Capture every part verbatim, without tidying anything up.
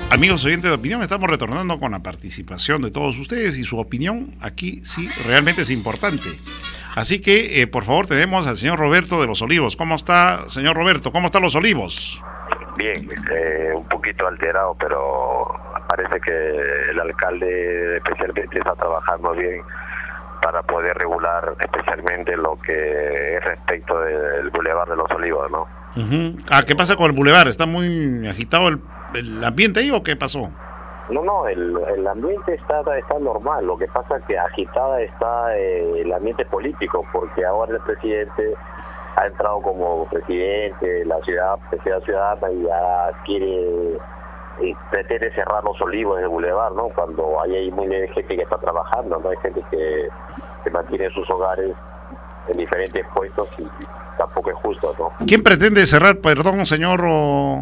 Amigos oyentes de opinión, estamos retornando con la participación de todos ustedes y su opinión aquí sí realmente es importante. Así que, eh, por favor, tenemos al señor Roberto de Los Olivos. ¿Cómo está, señor Roberto? ¿Cómo están Los Olivos? Bien, eh, un poquito alterado, pero parece que el alcalde especialmente está trabajando bien para poder regular especialmente lo que es respecto del Boulevard de Los Olivos, ¿no? Uh-huh. Ah, ¿qué pasa con el Boulevard? ¿Está muy agitado el, el ambiente ahí o qué pasó? No, no, el, el ambiente está está normal, lo que pasa es que agitada está eh, el ambiente político, porque ahora el presidente ha entrado como presidente de la ciudad, ciudad ciudadana, y ya quiere, y pretende cerrar Los Olivos del Boulevard, ¿no? Cuando hay, hay muy gente que está trabajando, ¿no? Hay gente que, que mantiene sus hogares en diferentes puestos y tampoco es justo, ¿no? ¿Quién pretende cerrar, perdón, señor? O...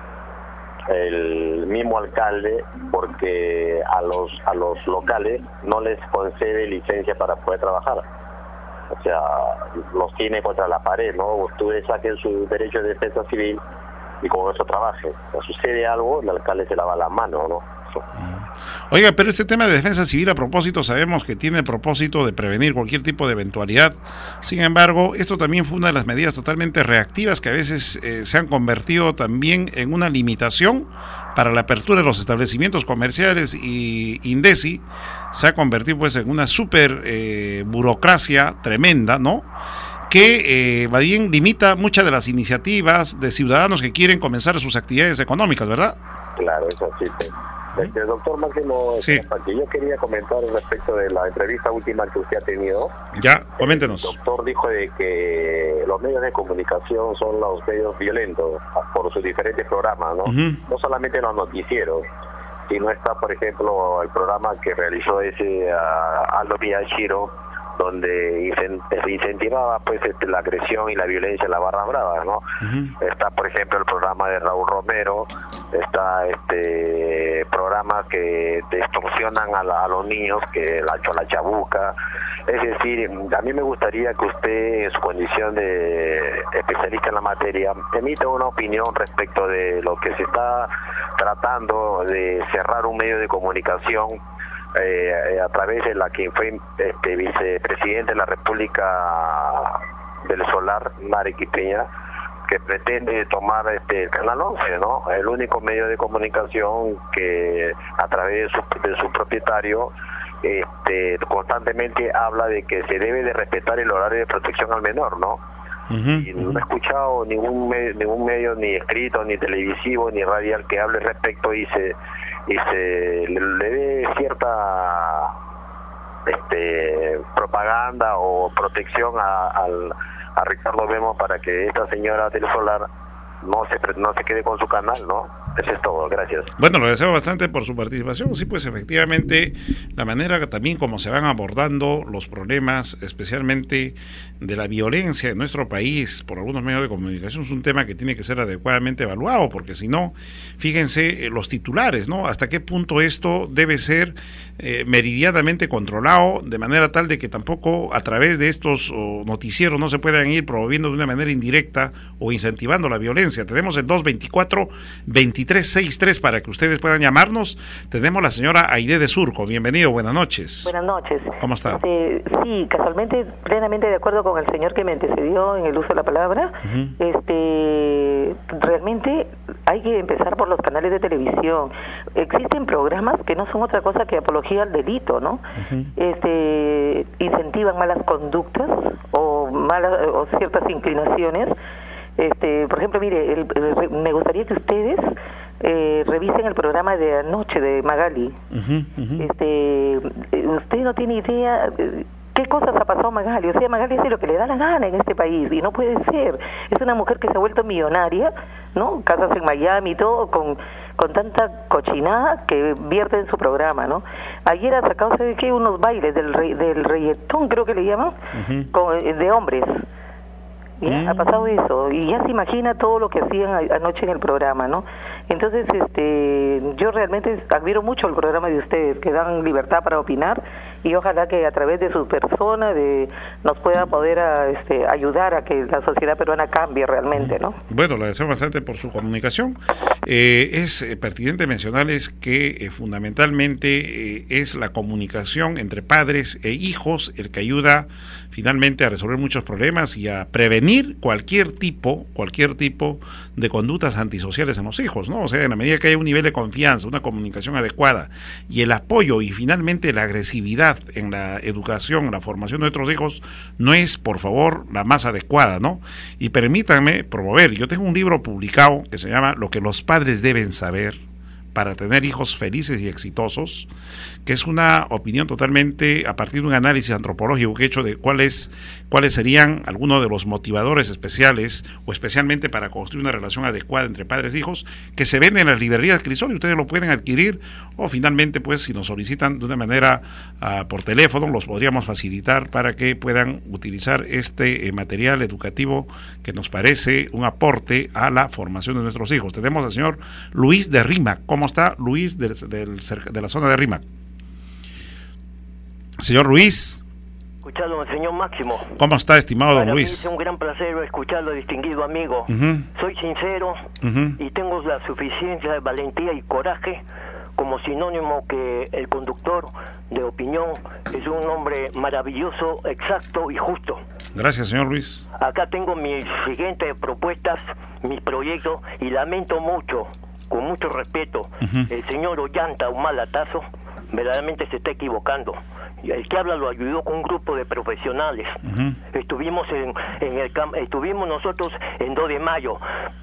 El mismo alcalde, porque a los a los locales no les concede licencia para poder trabajar. O sea, los tiene contra la pared, ¿no? Ustedes saquen su derecho de defensa civil y con eso trabajen. Si sucede algo, el alcalde se lava la mano, ¿no? Oiga, pero este tema de defensa civil, a propósito, sabemos que tiene el propósito de prevenir cualquier tipo de eventualidad. Sin embargo, esto también fue una de las medidas totalmente reactivas que a veces eh, se han convertido también en una limitación para la apertura de los establecimientos comerciales, y INDECI se ha convertido pues en una super eh, burocracia tremenda, ¿no? Que eh, va bien limita muchas de las iniciativas de ciudadanos que quieren comenzar sus actividades económicas, ¿verdad? Claro, eso sí. sí. Este, doctor Máximo, sí. yo quería comentar respecto de la entrevista última que usted ha tenido. Ya, coméntenos. El doctor dijo de que los medios de comunicación son los medios violentos por sus diferentes programas, ¿no? Uh-huh. No solamente los noticieros, sino está, por ejemplo, el programa que realizó ese uh, Aldo Miyashiro, donde incentivaba pues este, la agresión y la violencia en la barra brava, ¿no? Uh-huh. Está, por ejemplo, el programa de Raúl Romero, está este programa que extorsionan a, la, a los niños, que la chola chabuca. Es decir, a mí me gustaría que usted, en su condición de especialista en la materia, emita una opinión respecto de lo que se está tratando de cerrar un medio de comunicación Eh, a través de la que fue este, vicepresidente de la República del Solar, Mari Quipiña, que pretende tomar este el Canal once, ¿no? El único medio de comunicación que a través de su, de su propietario este, constantemente habla de que se debe de respetar el horario de protección al menor, ¿no? Uh-huh, y no he escuchado ningún medio, ningún medio ni escrito, ni televisivo, ni radial que hable respecto y se y se le, le dé cierta este propaganda o protección a, a, a Ricardo Vemos para que esta señora del Solar no se no se quede con su canal, ¿no? Eso es todo, gracias. Bueno, lo deseo bastante por su participación. Sí, pues efectivamente, la manera que también como se van abordando los problemas, especialmente de la violencia en nuestro país por algunos medios de comunicación, es un tema que tiene que ser adecuadamente evaluado, porque si no, fíjense eh, los titulares, ¿no? Hasta qué punto esto debe ser eh, meridianamente controlado, de manera tal de que tampoco a través de estos oh, noticieros no se puedan ir promoviendo de una manera indirecta o incentivando la violencia. Tenemos el dos veinticuatro veintitrés sesenta y tres para que ustedes puedan llamarnos. Tenemos la señora Aide de Surco. Bienvenido, buenas noches. Buenas noches. ¿Cómo está? Este, sí, casualmente, plenamente de acuerdo con el señor que me antecedió en el uso de la palabra. Uh-huh. Este, realmente hay que empezar por los canales de televisión. Existen programas que no son otra cosa que apología al delito, ¿no? Uh-huh. Este, incentivan malas conductas o malas o ciertas inclinaciones. Este, por ejemplo, mire, el, el, me gustaría que ustedes eh, revisen el programa de anoche de Magali. Uh-huh, uh-huh. Este, usted no tiene idea qué cosas ha pasado Magali. O sea, Magali hace lo que le da la gana en este país y no puede ser. Es una mujer que se ha vuelto millonaria, ¿no? Casas en Miami y todo, con con tanta cochinada que vierte en su programa, ¿no? Ayer ha sacado, ¿sabe qué? Unos bailes del re, del reggaetón, creo que le llaman, uh-huh. con, de hombres. ¿Ya? Mm. Ha pasado eso, y ya se imagina todo lo que hacían a, anoche en el programa, ¿no? Entonces, este, yo realmente admiro mucho el programa de ustedes, que dan libertad para opinar, y ojalá que a través de su persona de nos pueda poder a, este, ayudar a que la sociedad peruana cambie realmente, ¿no? Bueno, le deseo bastante por su comunicación, Eh, es eh, pertinente mencionarles que eh, fundamentalmente eh, es la comunicación entre padres e hijos el que ayuda finalmente a resolver muchos problemas y a prevenir cualquier tipo, cualquier tipo de conductas antisociales en los hijos, ¿no? O sea, en la medida que haya un nivel de confianza, una comunicación adecuada y el apoyo y finalmente la agresividad en la educación, en la formación de nuestros hijos, no es, por favor, la más adecuada, ¿no? Y permítanme promover, yo tengo un libro publicado que se llama Lo que los padres deben saber para tener hijos felices y exitosos, que es una opinión totalmente a partir de un análisis antropológico que he hecho de cuáles cuáles serían algunos de los motivadores especiales o especialmente para construir una relación adecuada entre padres e hijos, que se venden en las librerías Crisol y ustedes lo pueden adquirir, o finalmente pues si nos solicitan de una manera uh, por teléfono los podríamos facilitar para que puedan utilizar este eh, material educativo que nos parece un aporte a la formación de nuestros hijos. Tenemos al señor Luis de Rímac. ¿Cómo está Luis del, del, de la zona de Rímac? Señor Luis. Escucharlo, señor Máximo. ¿Cómo está, estimado don Para Luis? Mí es un gran placer escucharlo, distinguido amigo. Uh-huh. Soy sincero uh-huh. y tengo la suficiencia de valentía y coraje como sinónimo que el conductor de opinión es un hombre maravilloso, exacto y justo. Gracias, señor Luis. Acá tengo mis siguientes propuestas, mis proyectos, y lamento mucho, con mucho respeto, uh-huh. el señor Ollanta Humalatazo verdaderamente se está equivocando. El que habla lo ayudó con un grupo de profesionales. Uh-huh. Estuvimos en, en el camp estuvimos nosotros en dos de mayo.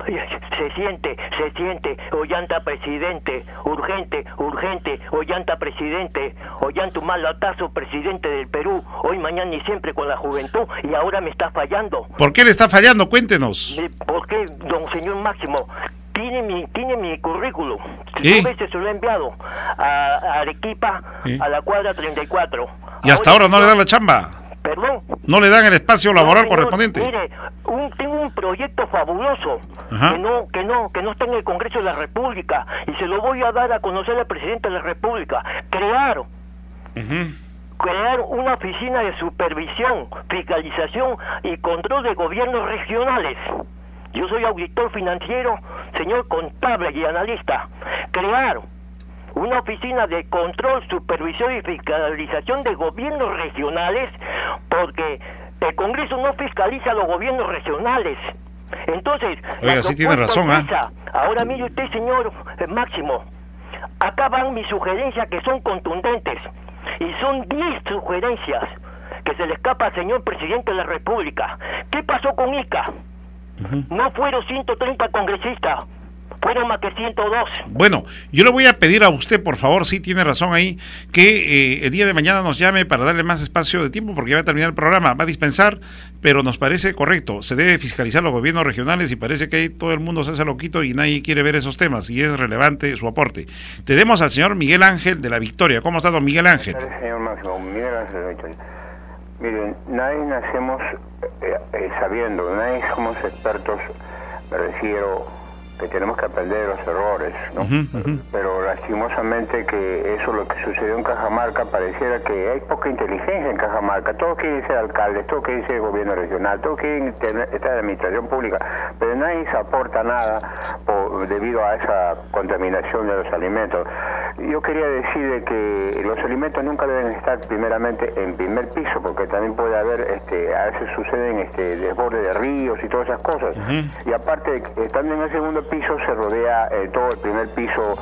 Se siente, se siente, Ollanta presidente, urgente, urgente, Ollanta presidente, Ollanta Humalatazo presidente del Perú, hoy, mañana y siempre con la juventud, y ahora me está fallando. ¿Por qué le está fallando? Cuéntenos. ¿Por qué, don señor Máximo? Tiene mi, tiene mi currículum. ¿Sí? Dos veces se lo he enviado a, a Arequipa, ¿sí? A la cuadra treinta y cuatro. ¿Y hasta ahora, ahora no le dan la chamba? ¿Perdón? ¿No le dan el espacio laboral no, señor, correspondiente? Mire, un, tengo un proyecto fabuloso que no, que no, que no está en el Congreso de la República y se lo voy a dar a conocer al presidente de la República. Crear, uh-huh. crear una oficina de supervisión, fiscalización y control de gobiernos regionales. Yo soy auditor financiero, señor contable y analista. Crear una oficina de control, supervisión y fiscalización de gobiernos regionales, porque el Congreso no fiscaliza a los gobiernos regionales. Entonces, oiga, sí tiene razón, ¿ah? ¿eh? Ahora mire usted, señor Máximo, acá van mis sugerencias que son contundentes, y son diez sugerencias que se le escapa al señor presidente de la República. ¿Qué pasó con Ica? Uh-huh. No fueron ciento treinta congresistas, fueron más que ciento dos. Bueno, yo le voy a pedir a usted, por favor, sí tiene razón ahí, que eh, el día de mañana nos llame para darle más espacio de tiempo, porque ya va a terminar el programa, va a dispensar, pero nos parece correcto, se debe fiscalizar los gobiernos regionales y parece que ahí todo el mundo se hace loquito y nadie quiere ver esos temas, y es relevante su aporte. Tenemos al señor Miguel Ángel de La Victoria. ¿Cómo está, don Miguel Ángel? Gracias, señor Máximo. Miguel Ángel de La Victoria. Miren, nadie nacemos eh, eh, sabiendo, nadie somos expertos, me refiero que tenemos que aprender de los errores, ¿no? Uh-huh, uh-huh. Pero lastimosamente que eso, lo que sucedió en Cajamarca, pareciera que hay poca inteligencia en Cajamarca. Todos quieren ser alcaldes, todos quieren ser gobierno regional, todos quieren tener, estar en la administración pública, pero nadie se aporta nada por, debido a esa contaminación de los alimentos. Yo quería decir de que los alimentos nunca deben estar primeramente en primer piso, porque también puede haber, este, a veces suceden este, desborde de ríos y todas esas cosas. Uh-huh. Y aparte, estando en el segundo piso se rodea eh, todo el primer piso,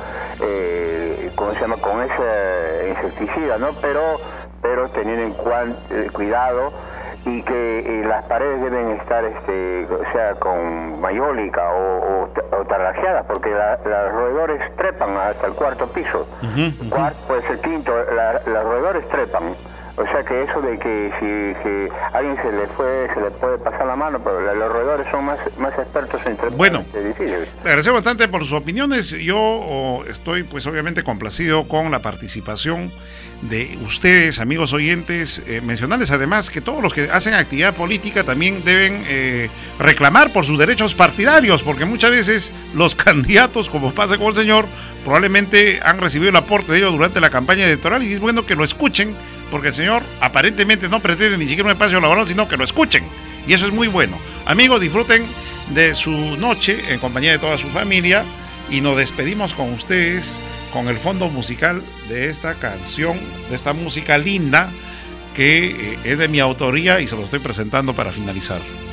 eh, ¿cómo se llama? Con ese insecticida, ¿no? Pero, pero teniendo en cuan, eh, cuidado, y que eh, las paredes deben estar, este, o sea, con mayólica o, o, o tarrajeadas, porque la, los roedores trepan hasta el cuarto piso. Uh-huh, uh-huh. Cuarto, puede ser quinto, la, los roedores trepan. O sea que eso de que si, si a alguien se le fue, se le puede pasar la mano, pero los roedores son más, más expertos en trepar. Bueno, le agradezco bastante por sus opiniones. Yo oh, estoy pues obviamente complacido con la participación de ustedes, amigos oyentes, eh, mencionarles además que todos los que hacen actividad política también deben eh, reclamar por sus derechos partidarios, porque muchas veces los candidatos, como pasa con el señor, probablemente han recibido el aporte de ellos durante la campaña electoral, y es bueno que lo escuchen, porque el señor aparentemente no pretende ni siquiera un espacio laboral, sino que lo escuchen, y eso es muy bueno. Amigos, disfruten de su noche en compañía de toda su familia, y nos despedimos con ustedes con el fondo musical de esta canción, de esta música linda que eh, es de mi autoría y se lo estoy presentando para finalizar.